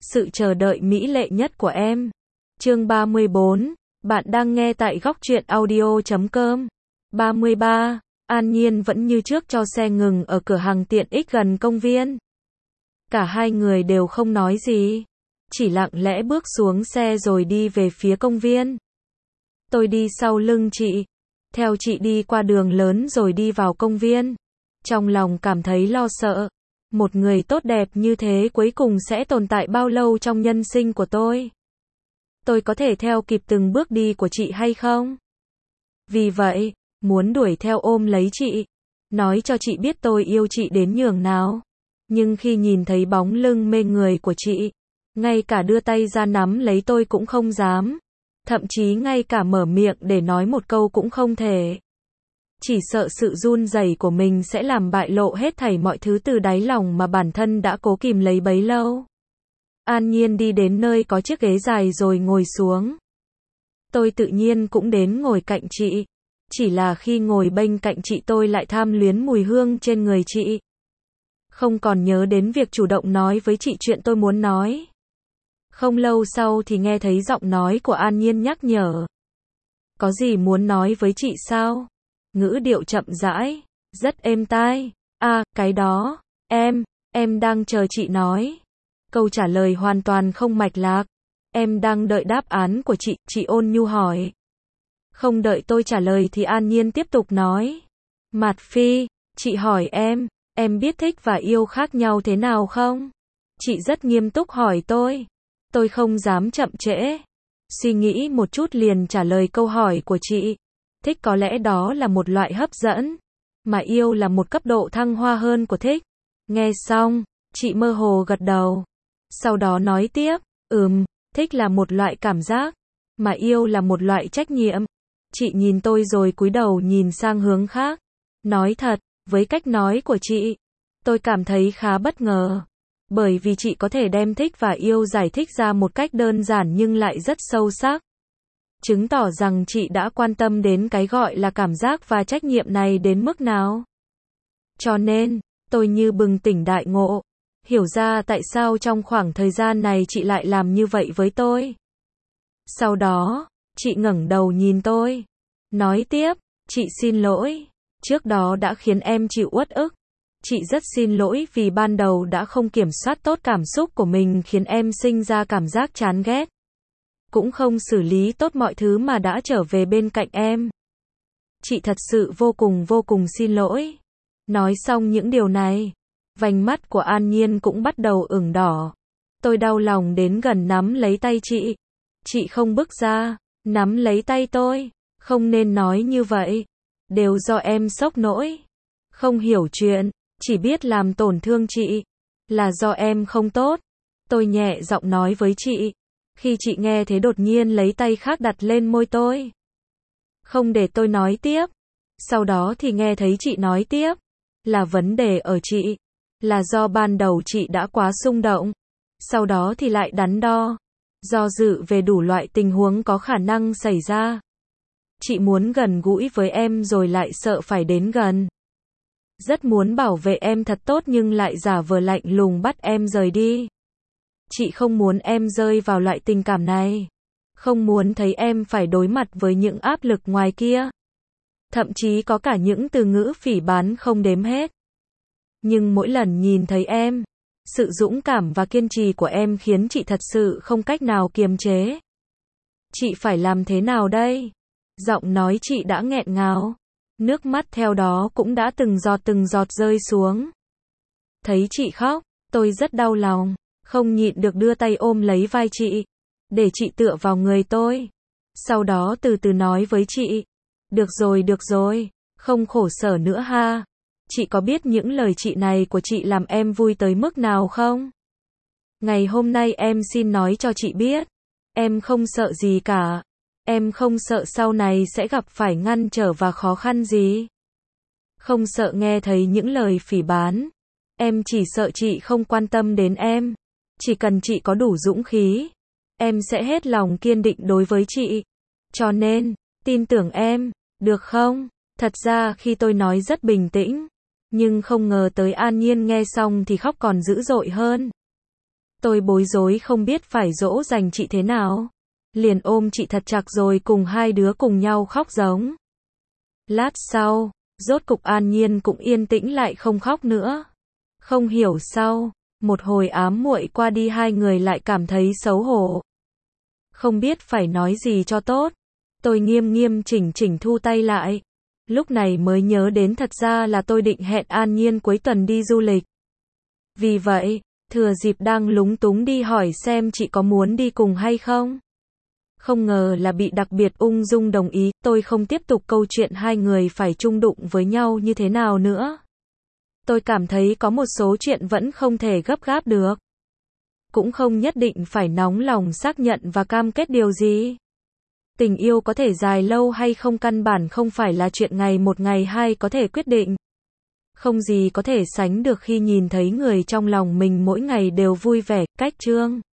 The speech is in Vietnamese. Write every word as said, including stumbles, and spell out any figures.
Sự chờ đợi mỹ lệ nhất của em. Chương ba mươi bốn. Bạn đang nghe tại góc truyện audio chấm com. ba mươi ba. An Nhiên vẫn như trước cho xe ngừng ở cửa hàng tiện ích gần công viên. Cả hai người đều không nói gì, chỉ lặng lẽ bước xuống xe rồi đi về phía công viên. Tôi đi sau lưng chị, theo chị đi qua đường lớn rồi đi vào công viên. Trong lòng cảm thấy lo sợ. Một người tốt đẹp như thế cuối cùng sẽ tồn tại bao lâu trong nhân sinh của tôi? Tôi có thể theo kịp từng bước đi của chị hay không? Vì vậy, muốn đuổi theo ôm lấy chị, nói cho chị biết tôi yêu chị đến nhường nào. Nhưng khi nhìn thấy bóng lưng mê người của chị, ngay cả đưa tay ra nắm lấy tôi cũng không dám. Thậm chí ngay cả mở miệng để nói một câu cũng không thể. Chỉ sợ sự run rẩy của mình sẽ làm bại lộ hết thảy mọi thứ từ đáy lòng mà bản thân đã cố kìm lấy bấy lâu. An Nhiên đi đến nơi có chiếc ghế dài rồi ngồi xuống. Tôi tự nhiên cũng đến ngồi cạnh chị. Chỉ là khi ngồi bên cạnh chị tôi lại tham luyến mùi hương trên người chị. Không còn nhớ đến việc chủ động nói với chị chuyện tôi muốn nói. Không lâu sau thì nghe thấy giọng nói của An Nhiên nhắc nhở. Có gì muốn nói với chị sao? Ngữ điệu chậm rãi, rất êm tai. À, cái đó, em, em đang chờ chị nói. Câu trả lời hoàn toàn không mạch lạc. Em đang đợi đáp án của chị, chị ôn nhu hỏi. Không đợi tôi trả lời thì An Nhiên tiếp tục nói. Mạt Phi, chị hỏi em, em biết thích và yêu khác nhau thế nào không? Chị rất nghiêm túc hỏi tôi. Tôi không dám chậm trễ. Suy nghĩ một chút liền trả lời câu hỏi của chị. Thích có lẽ đó là một loại hấp dẫn, mà yêu là một cấp độ thăng hoa hơn của thích. Nghe xong, chị mơ hồ gật đầu. Sau đó nói tiếp, ừm, thích là một loại cảm giác, mà yêu là một loại trách nhiệm. Chị nhìn tôi rồi cúi đầu nhìn sang hướng khác. Nói thật, với cách nói của chị, tôi cảm thấy khá bất ngờ. Bởi vì chị có thể đem thích và yêu giải thích ra một cách đơn giản nhưng lại rất sâu sắc. Chứng tỏ rằng chị đã quan tâm đến cái gọi là cảm giác và trách nhiệm này đến mức nào. Cho nên, tôi như bừng tỉnh đại ngộ, hiểu ra tại sao trong khoảng thời gian này chị lại làm như vậy với tôi. Sau đó, chị ngẩng đầu nhìn tôi, nói tiếp, chị xin lỗi, trước đó đã khiến em chịu uất ức. Chị rất xin lỗi vì ban đầu đã không kiểm soát tốt cảm xúc của mình khiến em sinh ra cảm giác chán ghét. Cũng không xử lý tốt mọi thứ mà đã trở về bên cạnh em. Chị thật sự vô cùng vô cùng xin lỗi. Nói xong những điều này, vành mắt của An Nhiên cũng bắt đầu ửng đỏ. Tôi đau lòng đến gần nắm lấy tay chị. Chị không bước ra, nắm lấy tay tôi. Không nên nói như vậy. Đều do em sốc nỗi. Không hiểu chuyện, chỉ biết làm tổn thương chị. Là do em không tốt. Tôi nhẹ giọng nói với chị. Khi chị nghe thế đột nhiên lấy tay khác đặt lên môi tôi. Không để tôi nói tiếp. Sau đó thì nghe thấy chị nói tiếp. Là vấn đề ở chị. Là do ban đầu chị đã quá xung động. Sau đó thì lại đắn đo. Do dự về đủ loại tình huống có khả năng xảy ra. Chị muốn gần gũi với em rồi lại sợ phải đến gần. Rất muốn bảo vệ em thật tốt nhưng lại giả vờ lạnh lùng bắt em rời đi. Chị không muốn em rơi vào loại tình cảm này. Không muốn thấy em phải đối mặt với những áp lực ngoài kia. Thậm chí có cả những từ ngữ phỉ báng không đếm hết. Nhưng mỗi lần nhìn thấy em, sự dũng cảm và kiên trì của em khiến chị thật sự không cách nào kiềm chế. Chị phải làm thế nào đây? Giọng nói chị đã nghẹn ngào. Nước mắt theo đó cũng đã từng giọt từng giọt rơi xuống. Thấy chị khóc, tôi rất đau lòng. Không nhịn được đưa tay ôm lấy vai chị, để chị tựa vào người tôi. Sau đó từ từ nói với chị, được rồi được rồi, không khổ sở nữa ha. Chị có biết những lời chị này của chị làm em vui tới mức nào không? Ngày hôm nay em xin nói cho chị biết, em không sợ gì cả. Em không sợ sau này sẽ gặp phải ngăn trở và khó khăn gì. Không sợ nghe thấy những lời phỉ báng. Em chỉ sợ chị không quan tâm đến em. Chỉ cần chị có đủ dũng khí, em sẽ hết lòng kiên định đối với chị. Cho nên, tin tưởng em, được không? Thật ra khi tôi nói rất bình tĩnh, nhưng không ngờ tới An Nhiên nghe xong thì khóc còn dữ dội hơn. Tôi bối rối không biết phải dỗ dành chị thế nào. Liền ôm chị thật chặt rồi cùng hai đứa cùng nhau khóc giống. Lát sau, rốt cục An Nhiên cũng yên tĩnh lại không khóc nữa. Không hiểu sao, một hồi ám muội qua đi hai người lại cảm thấy xấu hổ. Không biết phải nói gì cho tốt. Tôi nghiêm nghiêm chỉnh chỉnh thu tay lại. Lúc này mới nhớ đến thật ra là tôi định hẹn An Nhiên cuối tuần đi du lịch. Vì vậy, thừa dịp đang lúng túng đi hỏi xem chị có muốn đi cùng hay không. Không ngờ là bị đặc biệt ung dung đồng ý, tôi không tiếp tục câu chuyện hai người phải chung đụng với nhau như thế nào nữa. Tôi cảm thấy có một số chuyện vẫn không thể gấp gáp được. Cũng không nhất định phải nóng lòng xác nhận và cam kết điều gì. Tình yêu có thể dài lâu hay không căn bản không phải là chuyện ngày một ngày hai có thể quyết định. Không gì có thể sánh được khi nhìn thấy người trong lòng mình mỗi ngày đều vui vẻ, cách chương.